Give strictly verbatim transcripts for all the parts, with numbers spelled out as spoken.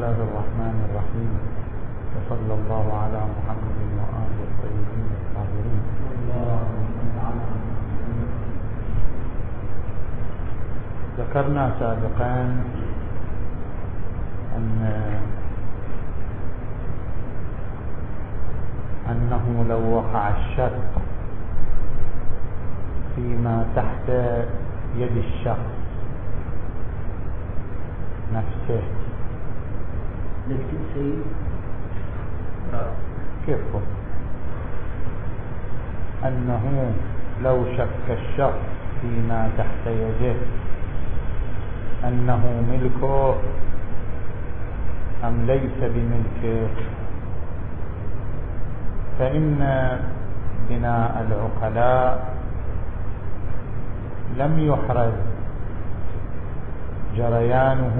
الله الرحمن الرحيم، وصلى الله على محمد وآله الطيبين الطاهرين. ذكرنا سابقا أن أنه لو وقع الشك فيما تحت يد الشخص نفسه نكتب سيد كيف أنه لو شك الشخص فيما تحت يده أنه ملكه أم ليس بملكه، فإن بناء العقلاء لم يحرز جريانه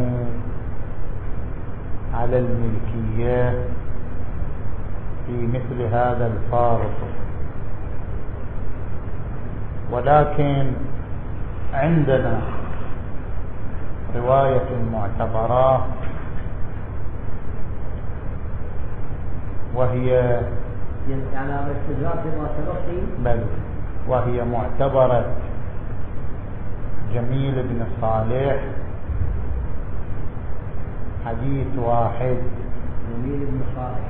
على الملكية في مثل هذا الفارق، ولكن عندنا رواية معتبرة وهي يعني على الاستدراك بما سبق، بل وهي معتبرة جميل بن صالح، حديث واحد جميل بن صالح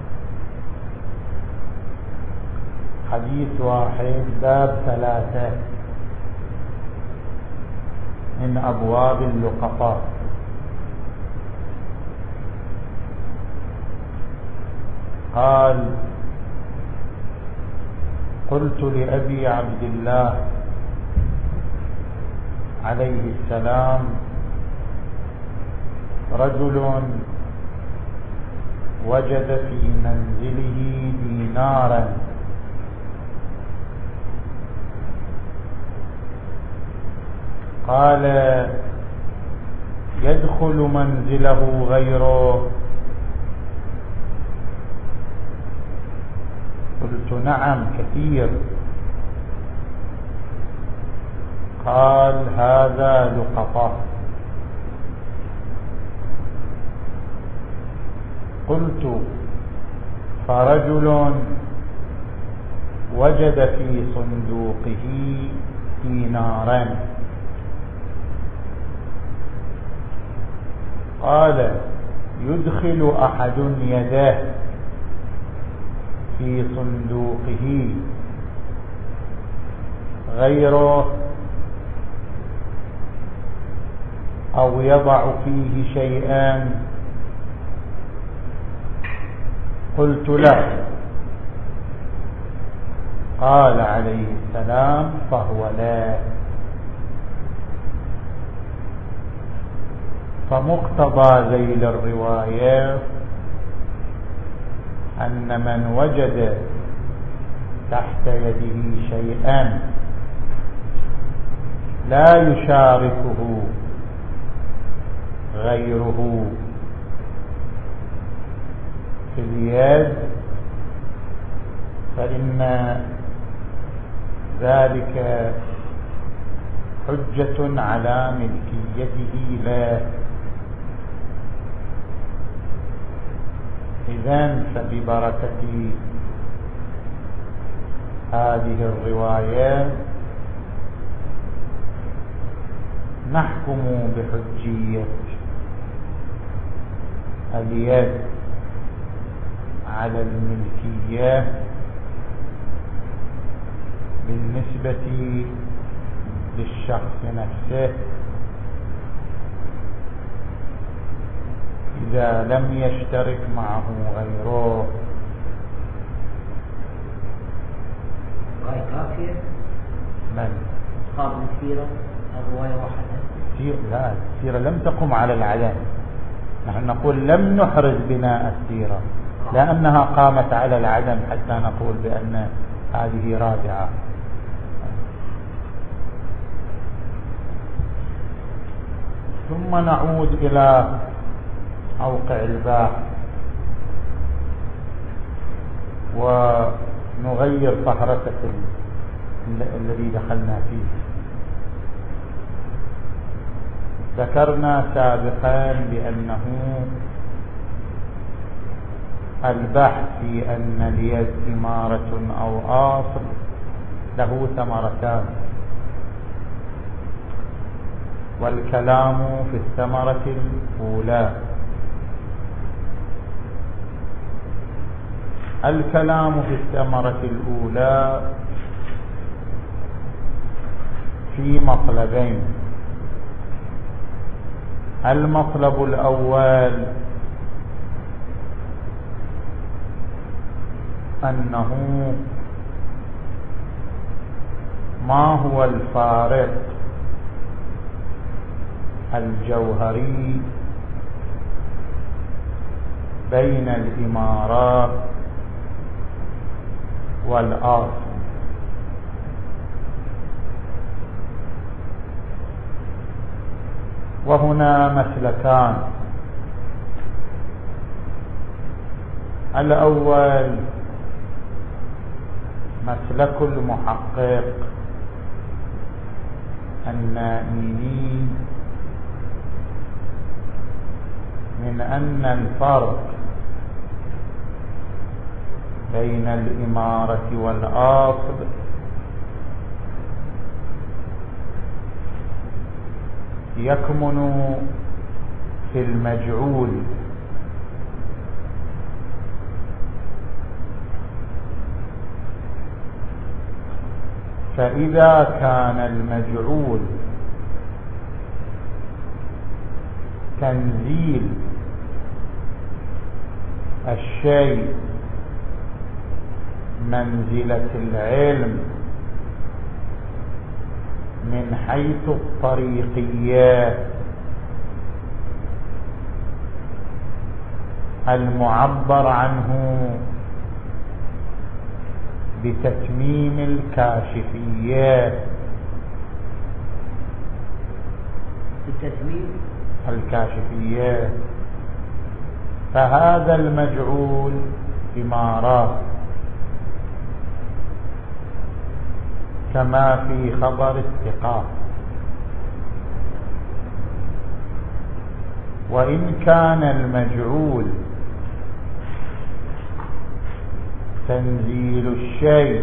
حديث واحد باب ثلاثة من أبواب اللقطات. قال: قلت لأبي عبد الله عليه السلام: رجل وجد في منزله دينارا قال: يدخل منزله غيره؟ قلت: نعم كثير. قال: هذا لقطة. قلت: فرجل وجد في صندوقه دينارا قال: يدخل أحد يده في صندوقه غيره أو يضع فيه شيئا؟ قلت: لا. قال عليه السلام: فهو لا. فمقتضى ذيل الرواية أن من وجد تحت يده شيئا لا يشاركه غيره في اليد فإن ذلك حجة على ملكيته له. إذن فببركة هذه الرواية نحكم بحجية اليد على الملكية بالنسبة للشخص نفسه إذا لم يشترك معه غيره. رواية كافية؟ من؟ أصحاب السيرة رواية واحدة؟ لا، السيرة لم تقم على العدم. نحن نقول لم نحرز بناء السيرة لأنها قامت على العدم حتى نقول بأن هذه رادعة. ثم نعود إلى موقع الباء ونغير فهرسة الذي دخلنا فيه. ذكرنا سابقا بأنه البحث في أن اليد إمارة أو أصل له ثمرتان، والكلام في الثمرة الأولى. الكلام في الثمرة الأولى في مطلبين. المطلب الأول أنه ما هو الفارق الجوهري بين الإمارات والأصل. وهنا مسلكان. الأول مسلك المحقق النائمي من أن الفرق بين الإمارة والأصل يكمن في المجعول. فإذا كان المجعول تنزيل الشيء منزلة العلم من حيث الطريقيات المعبر عنه بتتميم الكاشفيات. بتتميم الكاشفيات، فهذا المجعول إمارات كما في خبر الثقات. وإن كان المجعول تنزيل الشيء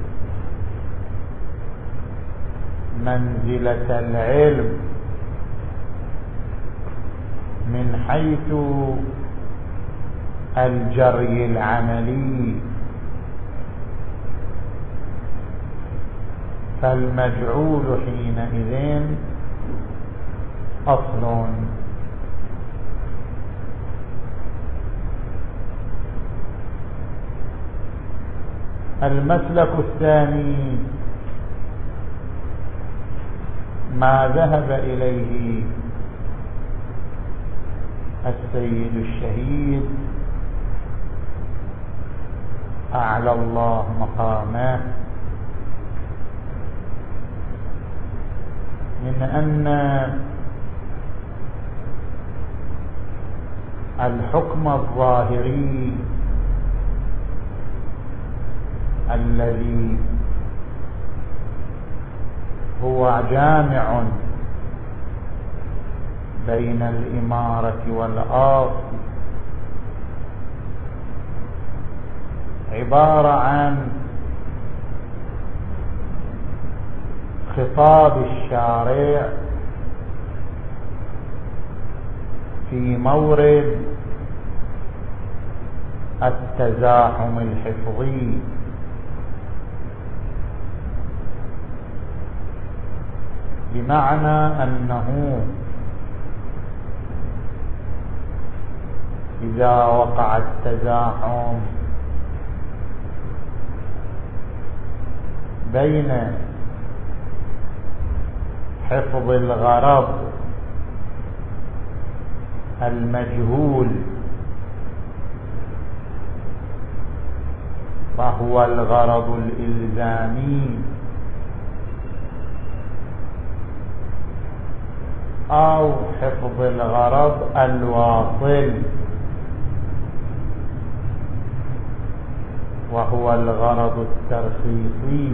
منزلة العلم من حيث الجري العملي، فالمجعول حينئذ أصل. المسلك الثاني ما ذهب إليه السيد الشهيد أعلى الله مقامه من أن الحكم الظاهري الذي هو جامع بين الإمارة والأصل عبارة عن خطاب الشارع في مورد التزاحم الحفظي، بمعنى أنه إذا وقع التزاحم بين حفظ الغرض المجهول فهو الغرض الإلزامي أو حفظ الغرض الواصل وهو الغرض الترخيصي،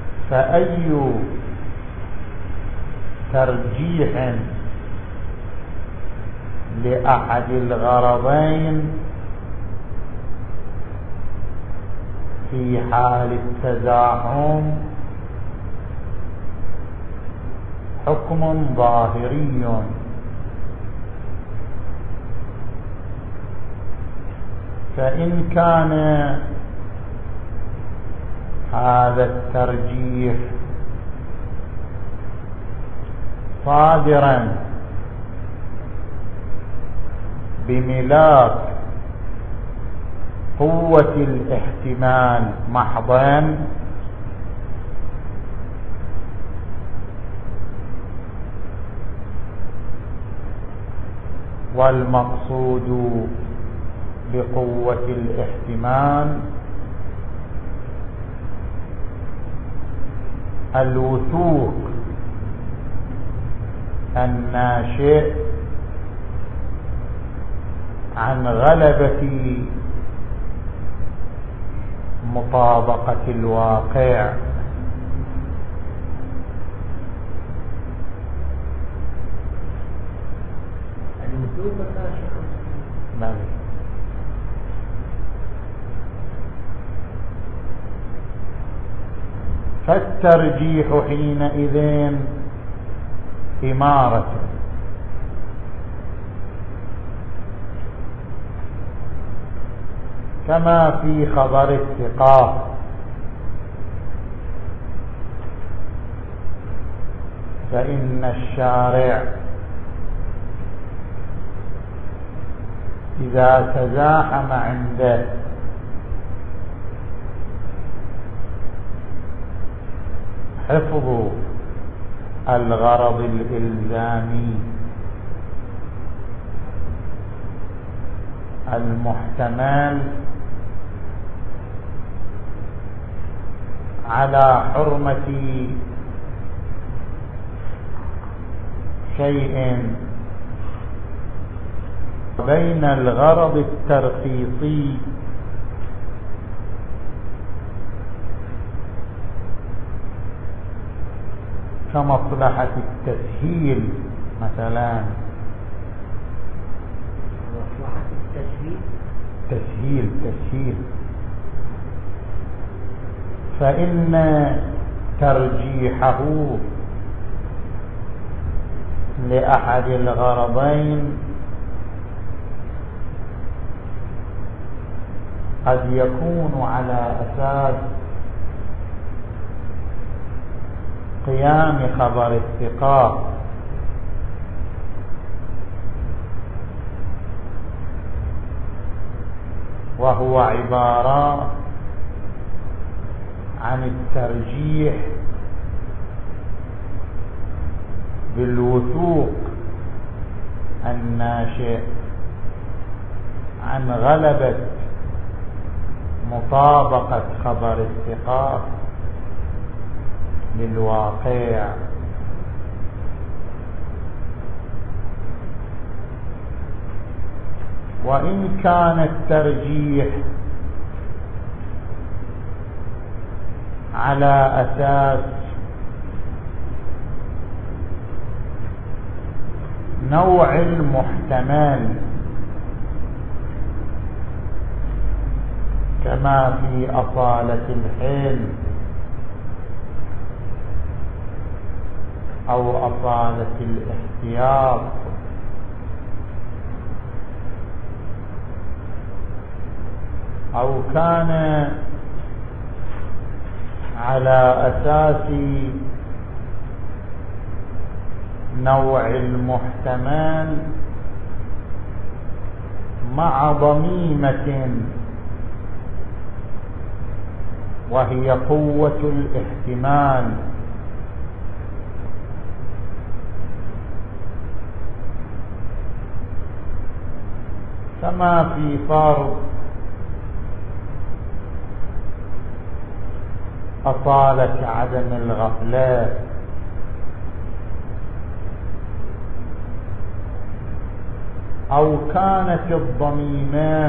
فأي ترجيح لأحد الغرضين في حال التزاحم حكم ظاهري، فإن كان هذا الترجيح صادرا بملاك قوة الاحتمال محضا، والمقصود بقوة الاحتمال الوثوق الناشئ عن غلبة مطابقة الواقع. الوثوق الناشئ نعم. فالترجيح حينئذ إمارة، كما في خبر الثقة، فإن الشارع إذا تزاحم عنده حفظ الغرض الإلزامي المحتمل على حرمة شيء بين الغرض الترخيصي كمصلحة التسهيل مثلا، مصلحة التسهيل تسهيل تسهيل فإن ترجيحه لأحد الغرضين قد يكون على أساس قيام خبر الثقة وهو عبارة عن الترجيح بالوثوق الناشئ عن غلبة مطابقة خبر الثقة للواقع. وإن كان الترجيح على أساس نوع المحتمل كما في أصالة الحلم أو أصالة الاحتياط أو كان على أساس نوع المحتمل مع ضميمة وهي قوة الاحتمال، كما في فرض أصالة عدم الغفلة أو كانت الضميمة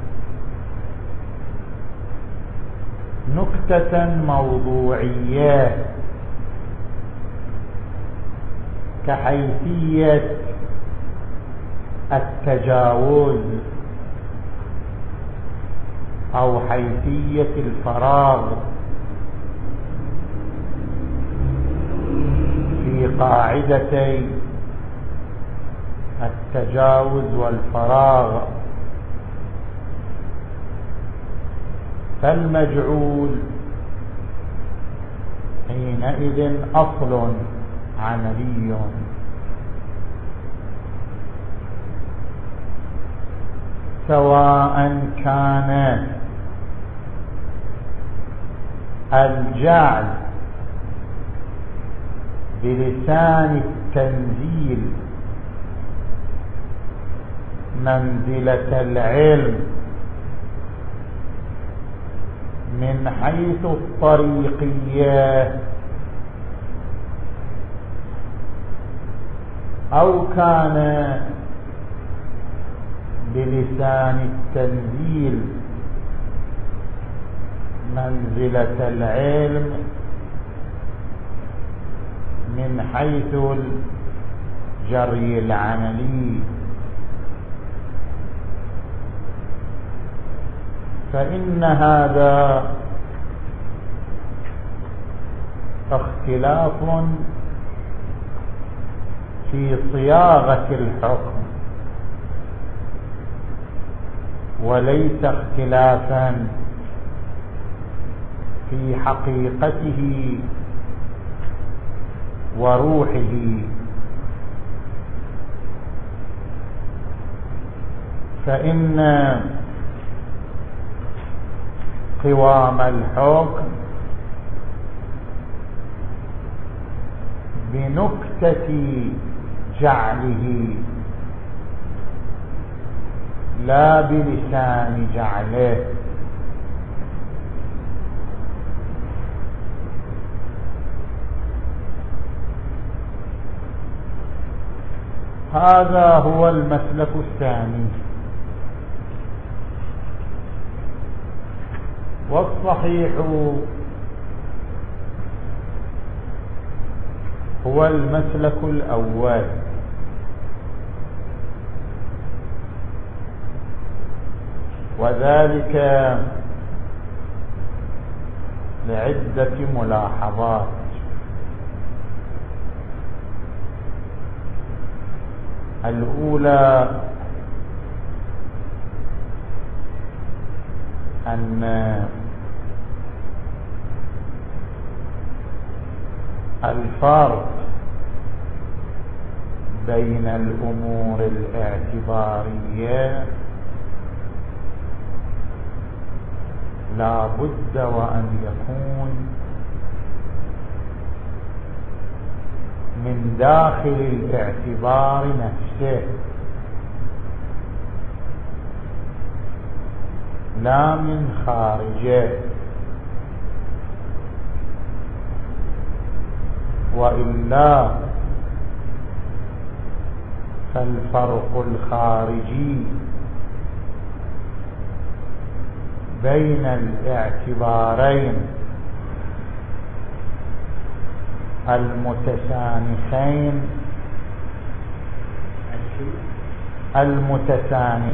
نكتة موضوعية كحيثية التجاوز أو حيثية الفراغ في قاعدتي التجاوز والفراغ، فالمجعول حينئذ أصل عملي سواء كان الجعل بلسان التنزيل منزلة العلم من حيث الطريقية، أو كان بلسان التنزيل منزلة العلم من حيث الجري العملي، فإن هذا اختلاف في صياغة الحكم وليس اختلافا في حقيقته وروحه. فإن قوام الحكم بنكتة جعله لا بلسان جعله، هذا هو المسلك الثاني. والصحيح هو المسلك الأول، وذلك لعدة ملاحظات. الأولى أن الفرق بين الأمور الاعتبارية لا بد وأن يكون من داخل الاعتبار نفسه لا من خارجه، وإلا فالفرق الخارجي بين الاعتبارين المتسانخين المتسانخ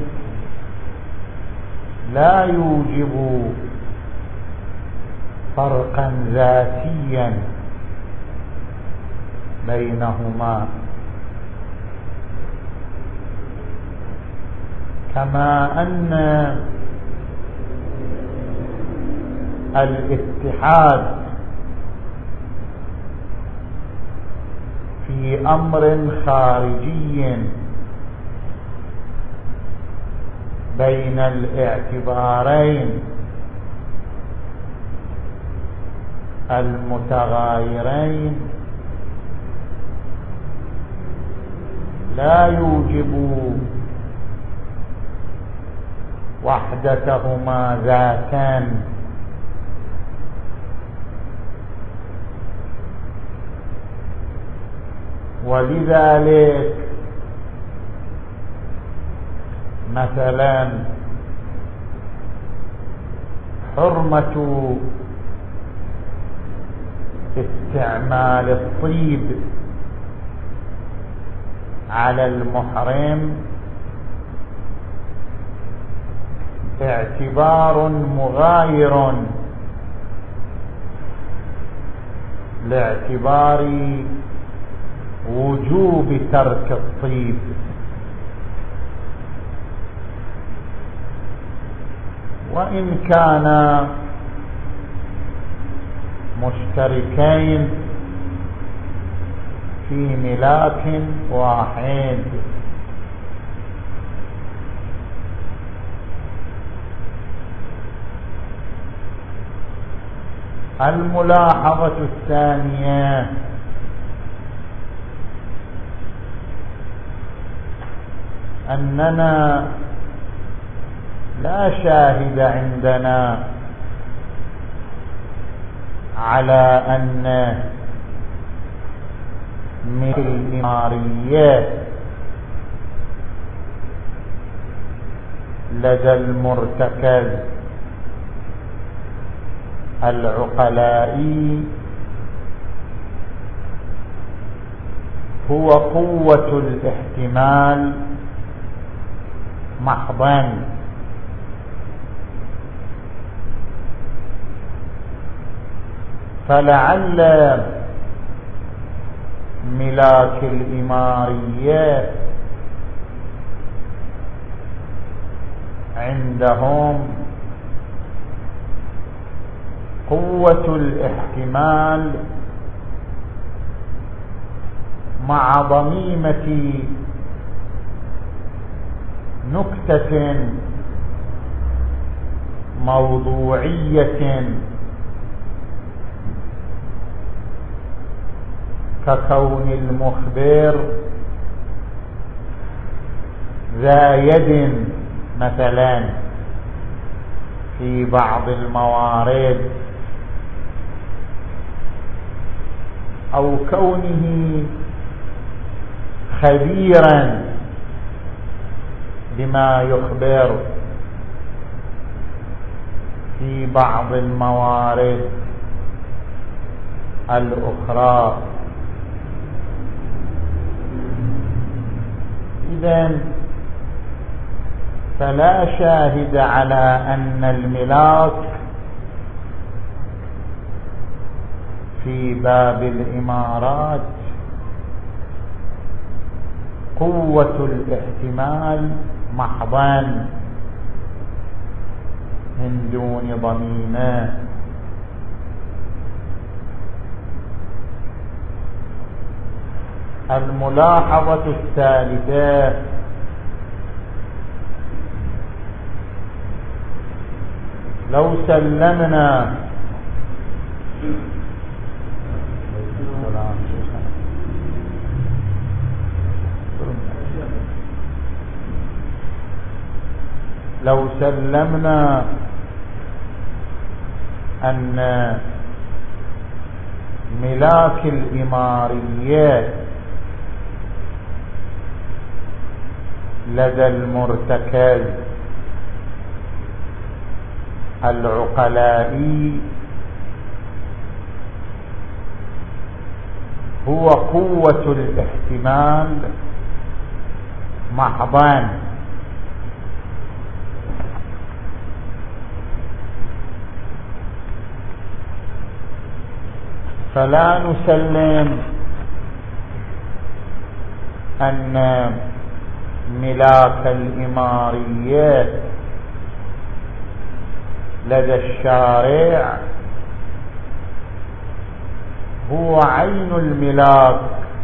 لا يوجب فرقا ذاتيا بينهما، كما أن الاتحاد في أمر خارجي بين الاعتبارين المتغايرين لا يوجب وحدتهما ذاتا، ولذلك مثلا حرمة استعمال الطيب على المحرم اعتبار مغاير لاعتبار وجوب ترك الطيب، وإن كان مشتركين في ملاك واحد. الملاحظة الثانية أننا لا شاهد عندنا على أن من الإمارية لدى المرتكز العقلائي هو قوة الاحتمال محضا، فلعل ملاك الإمارية عندهم قوة الاحتمال مع ضميمة نكتة موضوعية ككون المخبر ذا يد مثلا في بعض الموارد، أو كونه خبيرا بما يخبر في بعض الموارد الأخرى. إذن فلا شاهد على أن الملاك في باب الإمارات قوة الاحتمال محضا من دون ضميمة. الملاحظة الثالثة لو سلمنا لو سلمنا أن ملاك الإمارية لدى المرتكز العقلائي هو قوة الاحتمال محضا، فلا نسلم أن ملاك الإمارية لدى الشارع هو عين الملاك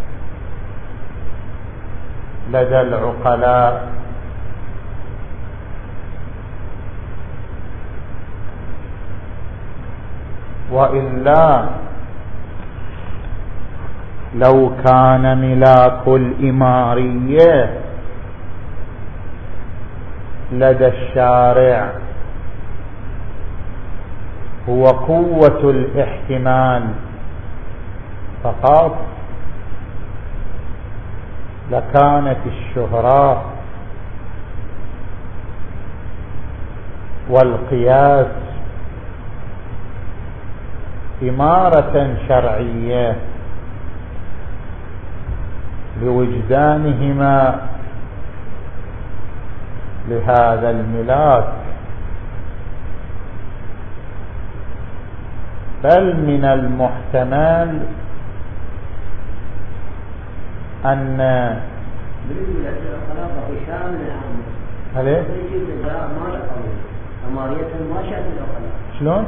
لدى العقلاء، وإلا لو كان ملاك الإمارية لدى الشارع هو قوة الاحتمال فقط لكانت الشهرة والقياس إمارة شرعية لوجدانهما لهذا الملاك، بل من المحتمل أن هل إيه؟ شلون؟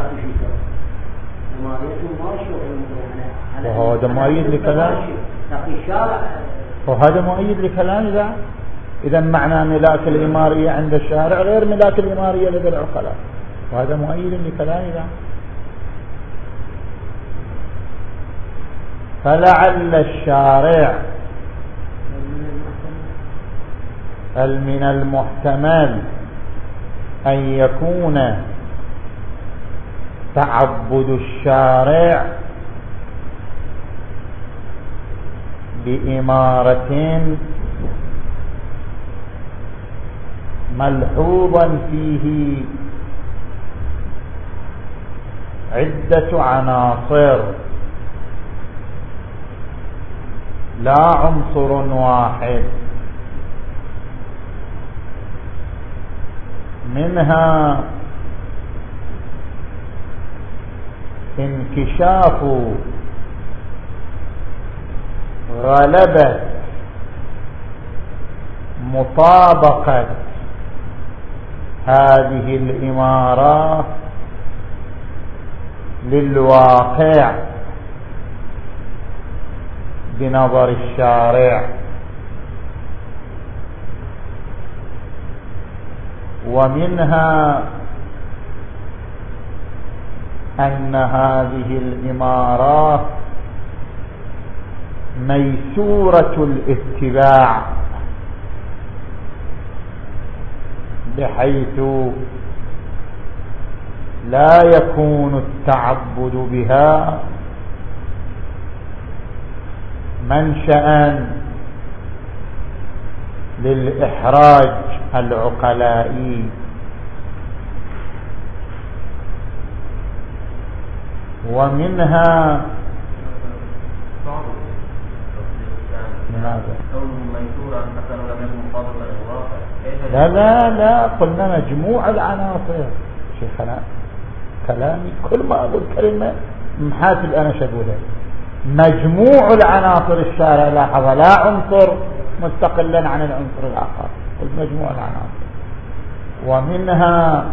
وهذا مؤيد لكلام وهذا مؤيد لكلام إذا إذا معنى ملاك الإمارية عند الشارع غير ملاك الإمارية لدى العقلاء، وهذا مؤيد لكلام إذا. فلعل الشارع بل من المحتمل أن يكون تعبد الشارع بإمارة ملحوظا فيه عدة عناصر لا عنصر واحد، منها انكشاف غلبة مطابقة هذه الإمارة للواقع بنظر الشارع، ومنها أن هذه الإمارة ميسورة الاتباع، بحيث لا يكون التعبد بها منشأ للإحراج العقلائي، ومنها لا لا لا قلنا مجموع العناصر شيخنا، كلامي كل ما أقول كلمة محاسب أنا شغوله، مجموع العناصر الشارع لاحظ لا عنصر مستقلا عن العنصر الآخر، قلت مجموع العناصر. ومنها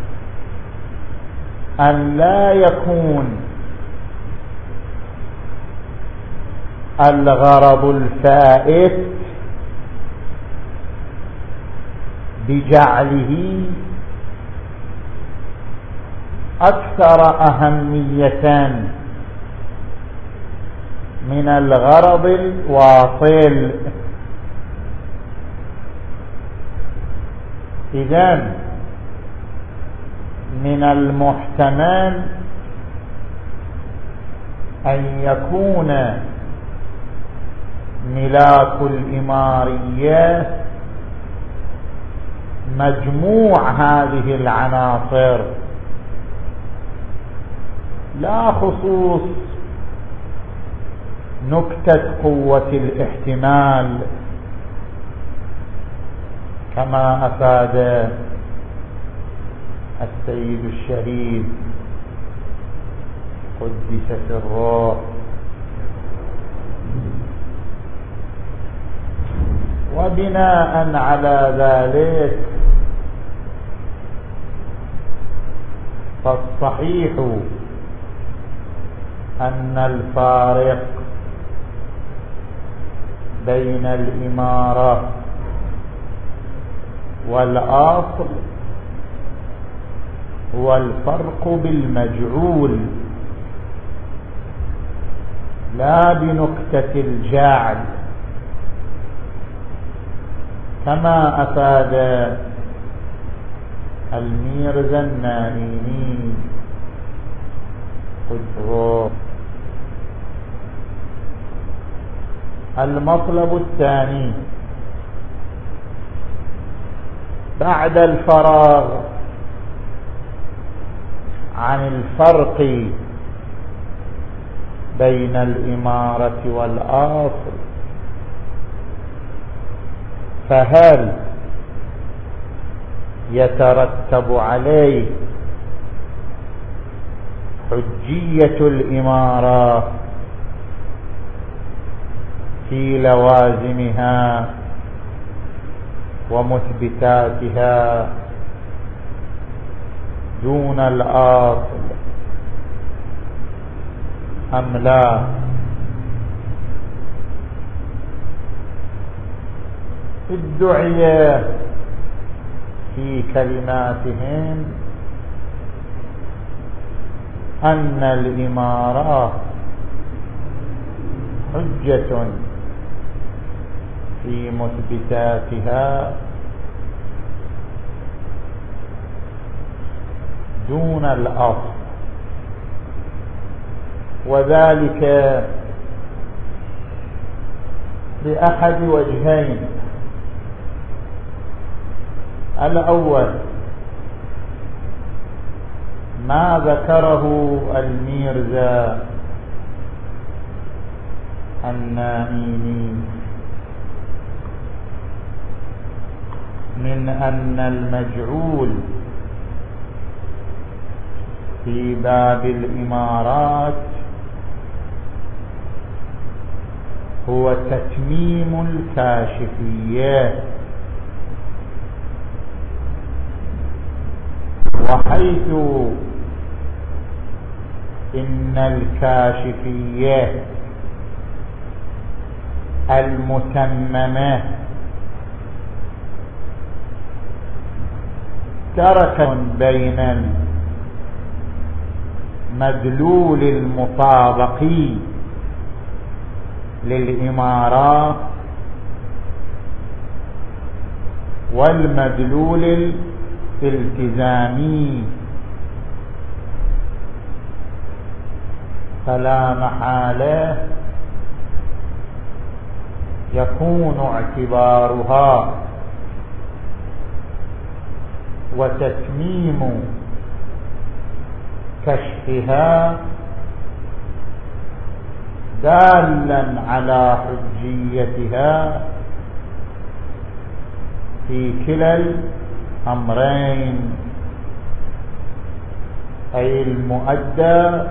أن لا يكون الغرض الفائت بجعله أكثر أهمية من الغرض الواصل. إذن من المحتمل أن يكون ملاك الإمارية مجموع هذه العناصر لا خصوص نكتة قوة الاحتمال كما أفاد السيد الشهيد قدس سره. وبناء على ذلك فالصحيح أن الفارق بين الإمارة والأصل هو الفرق بالمجعول لا بنكتة الجعل، كما أفاد الميرزا النائيني قدره. المطلب الثاني بعد الفراغ عن الفرق بين الإمارة والأصل، فهل يترتب عليه حجية الإمارة في لوازمها ومثبتاتها دون الأصل أم لا؟ ادعي في كلماتهم أن الإمارة حجة في مثبتاتها دون الأصل، وذلك لأحد وجهين. الأول ما ذكره الميرزا النائيني من أن المجعول في باب الإمارات هو تتميم الكاشفية، وحيث إن الكاشفية المتممة ترك بين المدلول المطابق للإمارة والمدلول الالتزامي، فلا محالة يكون اعتبارها وتتميم كشفها دالا على حجيتها في كلا الأمرين، أي المؤدى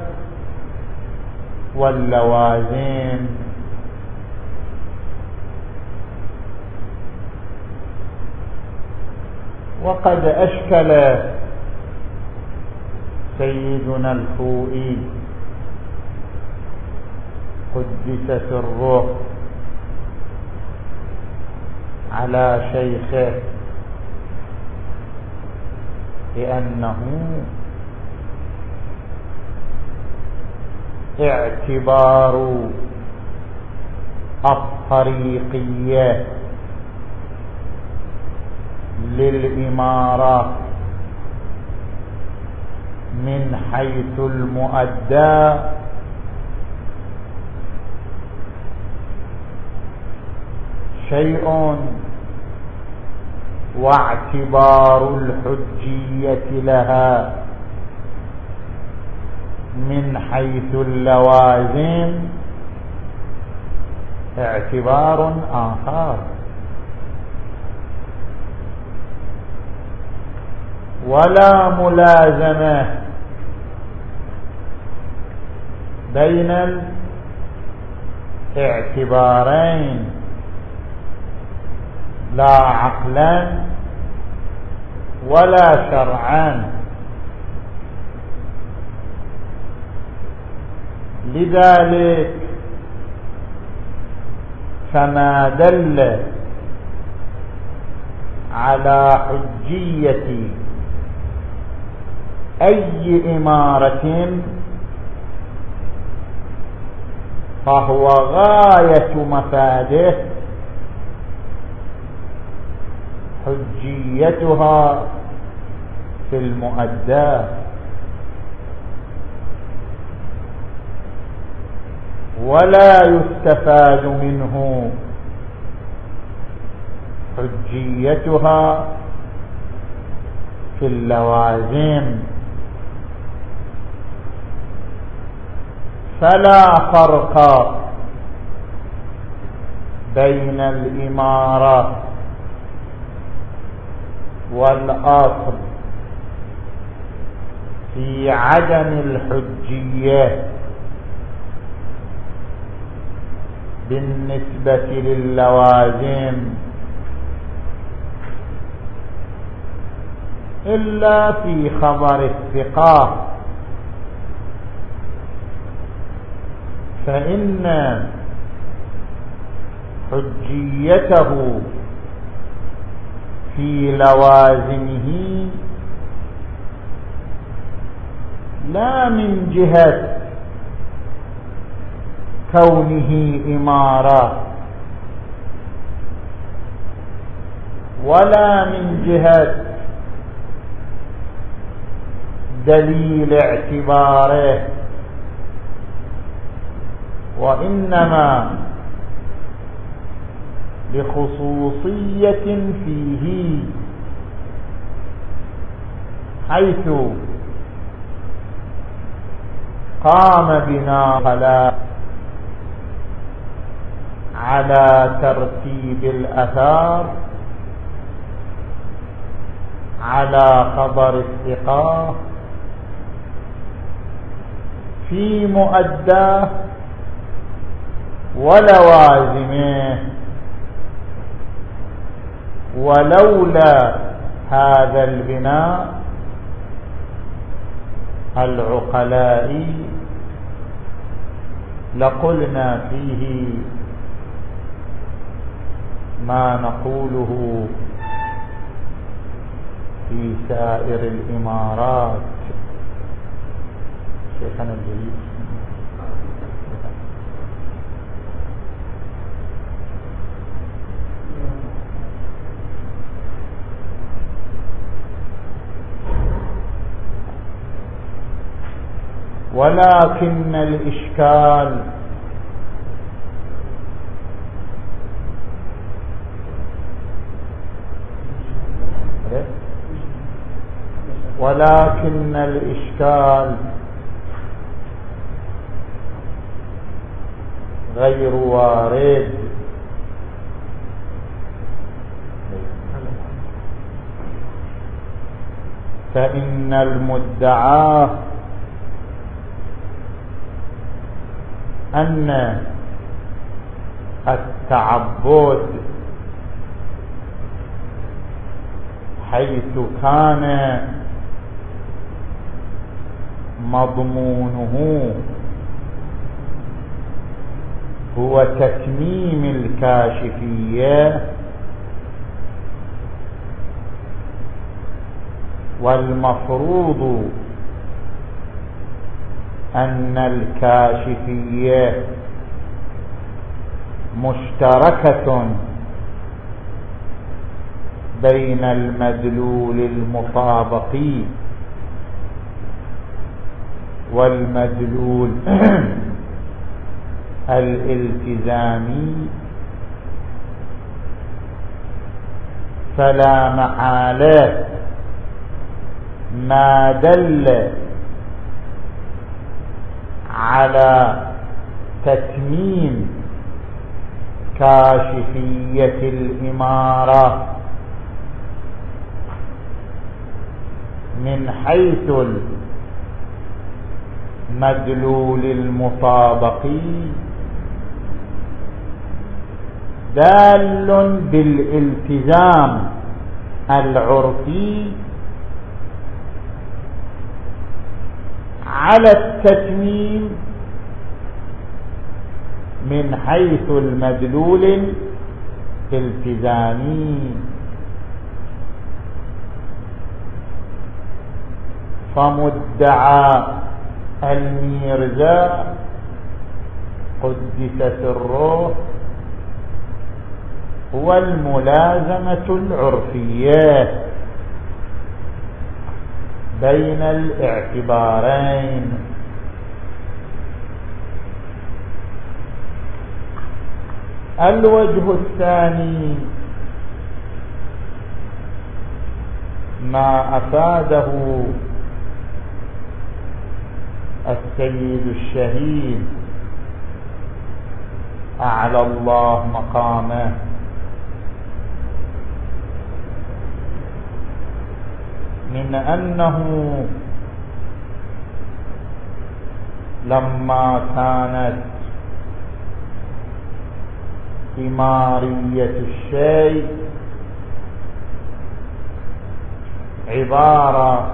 واللوازم. وقد أشكل سيدنا الخوئي قدس سره على شيخه لأنه اعتبار الطريقية للإمارة من حيث المؤدى شيء، واعتبار الحجية لها من حيث اللوازم اعتبار آخر. ولا ملازمة بين الاعتبارين لا عقلا ولا شرعا، لذلك فما دل على حجية أي إمارة فهو غاية مفاده حجيتها في المؤدى، ولا يستفاد منه حجيتها في اللوازم. فلا فرق بين الإمارة والأصل في عدم الحجية بالنسبة للوازم إلا في خبر الثقة، فإن حجيته في لوازمه لا من جهة كونه إمارة ولا من جهة دليل اعتباره، وإنما لخصوصية فيه، حيث قام بنا على ترتيب الأثار على خبر الثقة في مؤداه ولوازمه، ولولا هذا البناء العقلاء لقلنا فيه ما نقوله في سائر الإمارات. شيخنا الجليل ولكن الإشكال ولكن الإشكال غير وارد، فإن المدعى أن التعبد حيث كان مضمونه هو تتميم الكاشفية، والمفروض أن الكاشفية مشتركة بين المدلول المطابقي والمدلول الالتزامي، فلا محالة ما دل على تتميم كاشفية الإمارة من حيث المدلول المطابقي دال بالالتزام العرفي على التتميم من حيث المدلول الالتزامي. فمدعى الميرزا قدس سره هو الملازمة العرفية بين الاعتبارين. الوجه الثاني ما أفاده السيد الشهيد أعلى الله مقامه من أنه لما كانت إمارية الشيء عبارة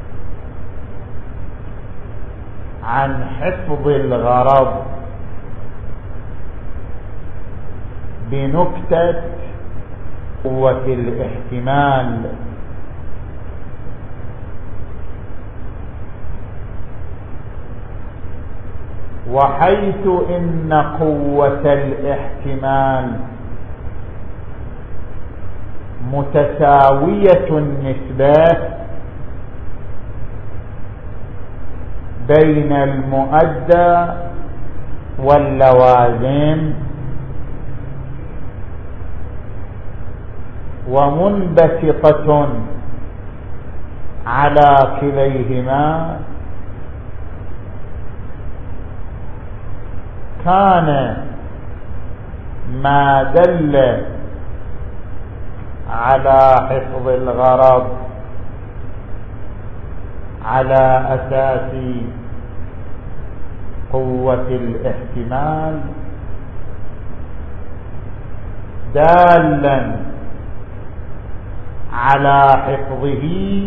عن حفظ الغرض بنكتة قوة الاحتمال، وحيث إن قوة الاحتمال متساوية النسبة بين المؤدى واللوازم، ومنبسطة على كليهما، كان ما دل على حفظ الغرض على أساس قوة الاحتمال دالا على حفظه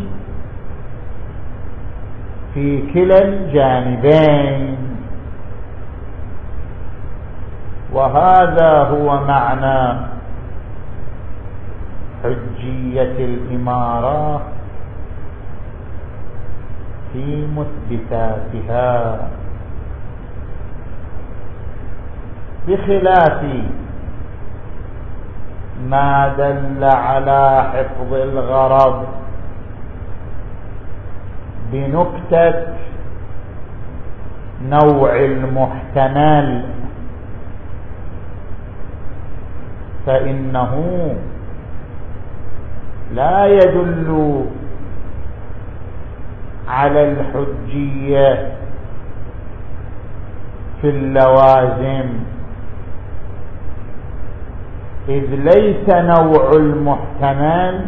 في كلا الجانبين، وهذا هو معنى حجية الإمارة في مثبتاتها، بخلاف ما دل على حفظ الغرض بنكتة نوع المحتمل، فإنه لا يدل على الحجية في اللوازم، إذ ليس نوع المحتمل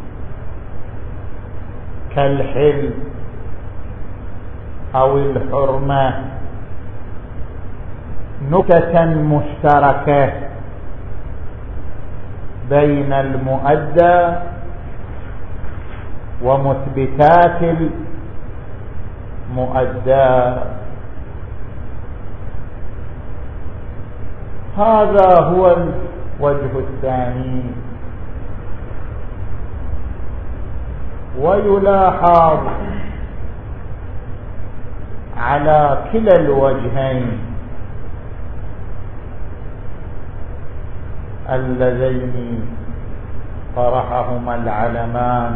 كالحل أو الحرمة نكتة مشتركة بين المؤدى ومثبتات المؤدى. هذا هو الوجه الثاني. ويلاحظ على كلا الوجهين اللذين طرحهما العلمان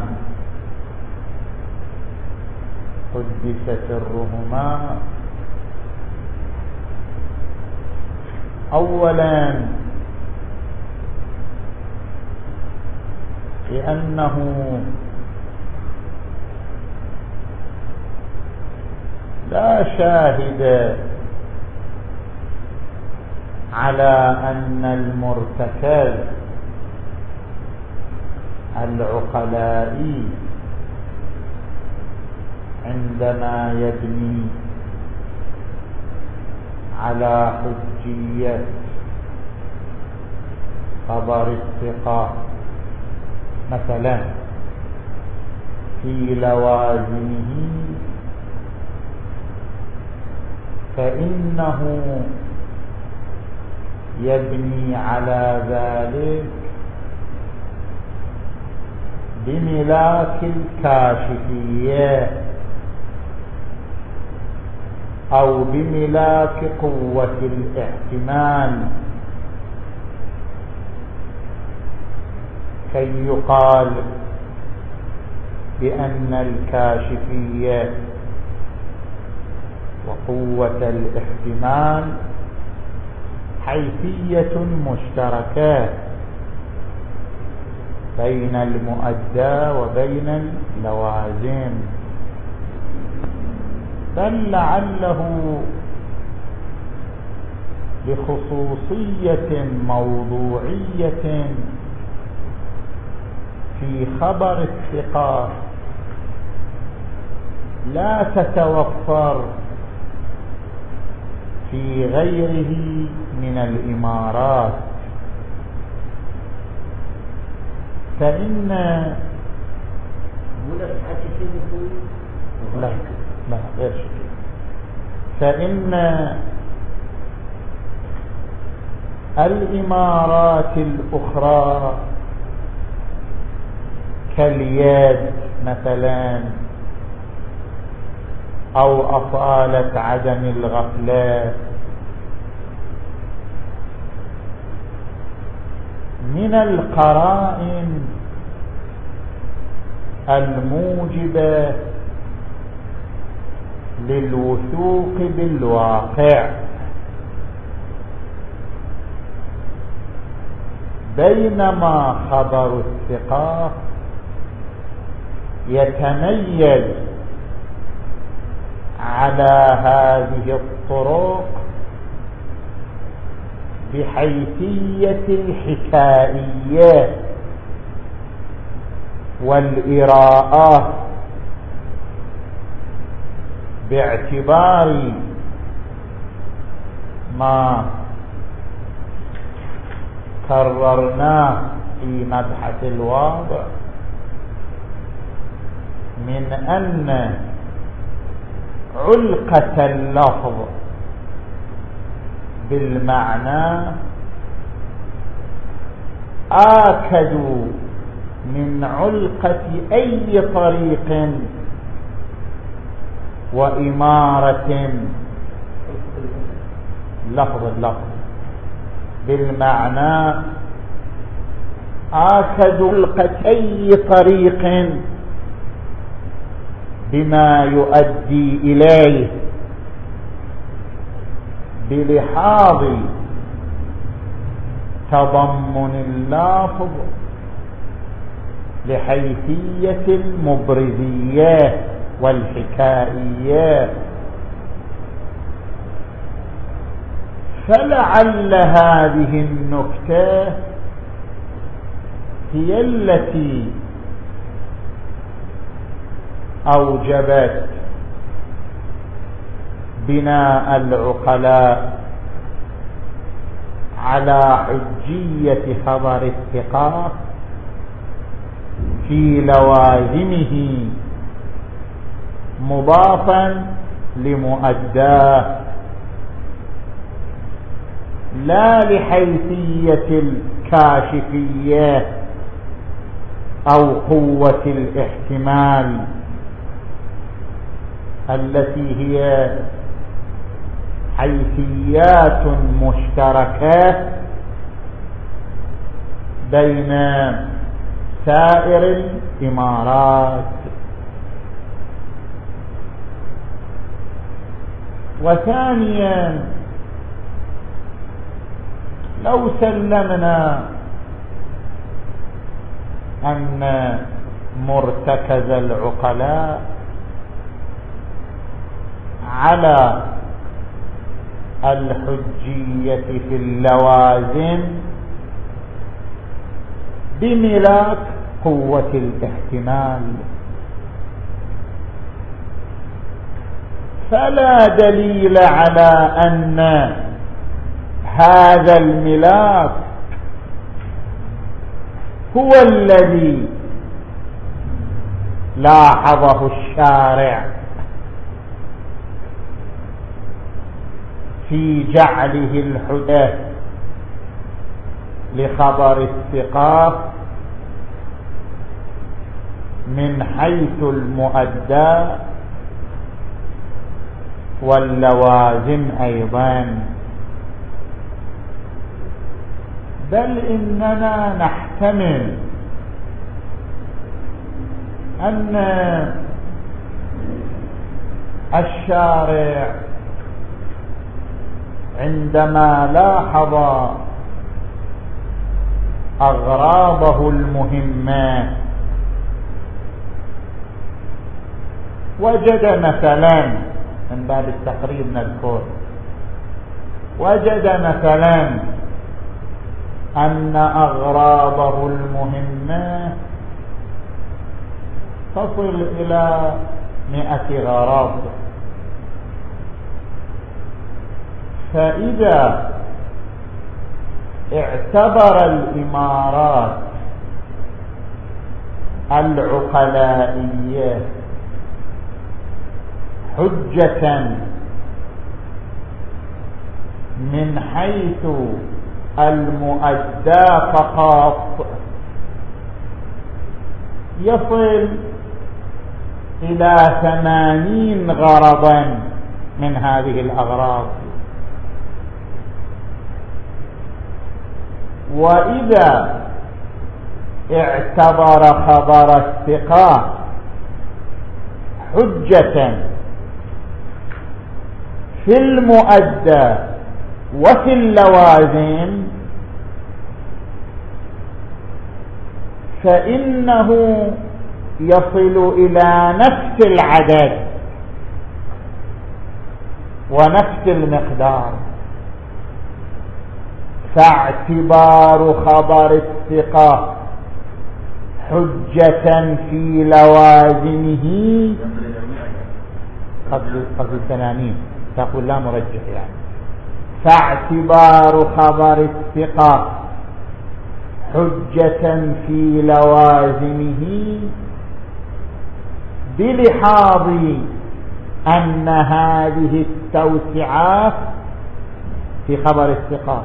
قدس سرهما، أولا لأنه لا شاهد على أن المرتكز العقلائي عندما يبني على حجية خبر الثقة مثلا في لوازمه، فإنه يبني على ذلك بملاك الكاشفية أو بملاك قوة الاحتمال، كي يقال بأن الكاشفية وقوة الاحتمال حيثية مشتركة بين المؤدى وبين اللوازم، بل لعله لخصوصية موضوعية في خبر الثقة لا تتوفر في غيره من الإمارات، فإن لا لا غير شكل، فإن الإمارات الأخرى كاليد مثلا أو أصالة عدم الغفلة من القرائن الموجبة للوثوق بالواقع، بينما خبر الثقة يتميز على هذه الطرق بحيثية الحكائية والإراءة، باعتبار ما كررناه في مبحث الواضع من أن علقة اللفظ بالمعنى آكد من علقة أي طريق وإمارة. لفظ اللفظ بالمعنى آكد علقة أي طريق بما يؤدي إليه بلحاظ تضمن اللفظ لحيثية المبرزية والحكائية. فلعل هذه النكتة هي التي أوجبت بناء العقلاء على حجية خبر الثقة في لوازمه مضافا لمؤداه، لا لحيثية الكاشفية أو قوة الاحتمال التي هي حيثيات مشتركة بين سائر الإمارات. وثانيا، لو سلمنا أن مرتكز العقلاء على الحجية في اللوازم بملاك قوة الاحتمال، فلا دليل على أن هذا الملاك هو الذي لاحظه الشارع في جعله الحجة لخبر الثقة من حيث المؤدى واللوازم أيضا، بل إننا نحتمل أن الشارع عندما لاحظ أغراضه المهمة وجد مثلا، من باب التقريب نذكر، وجد مثلا أن أغراضه المهمة تصل إلى مئة غرض، فإذا اعتبر الإمارات العقلائية حجة من حيث المؤدى فقط يصل إلى ثمانين غرضا من هذه الأغراض. وإذا اعتبر خبر الثقة حجة في المؤدى وفي اللوازم فإنه يصل إلى نفس العدد ونفس المقدار. فاعتبار خبر الثقة حجة في لوازمه قبل قبل ثمانين تقول لا مرجح يعني. فاعتبار خبر الثقة حجة في لوازمه بلحاظ أن هذه التوسعات في خبر الثقة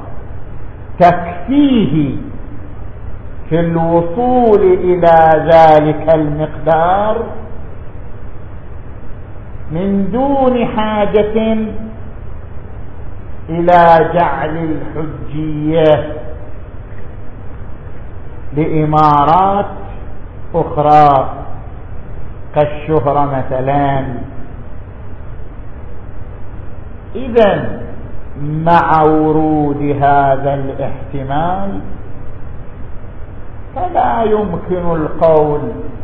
تكفيه في الوصول إلى ذلك المقدار من دون حاجة إلى جعل الحجية لإمارات أخرى كالشهرة مثلا. إذن مع ورود هذا الاحتمال فلا يمكن القول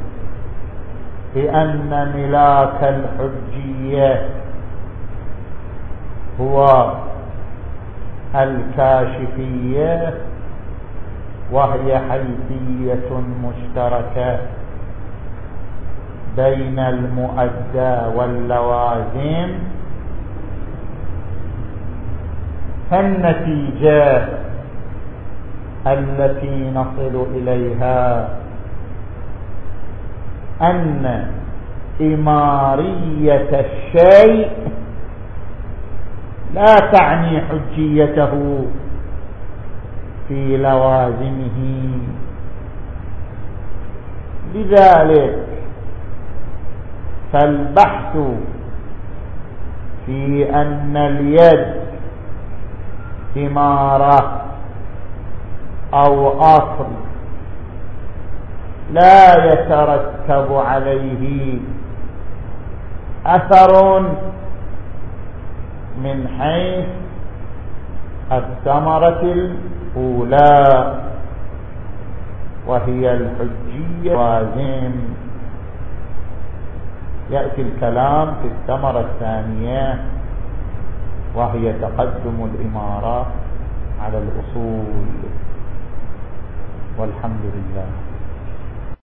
بأن ملاك الحجية هو الكاشفية وهي حيثية مشتركة بين المؤدى واللوازم. فالنتيجة التي نصل إليها أن إمارية الشيء لا تعني حجيته في لوازمه. لذلك فالبحث في أن اليد إمارة أو أصل لا يترتب عليه أثر من حيث الثمرة الأولى وهي الحجية واللوازم. يأتي الكلام في الثمرة الثانية وهي تقدم الإمارة على الأصول. والحمد لله.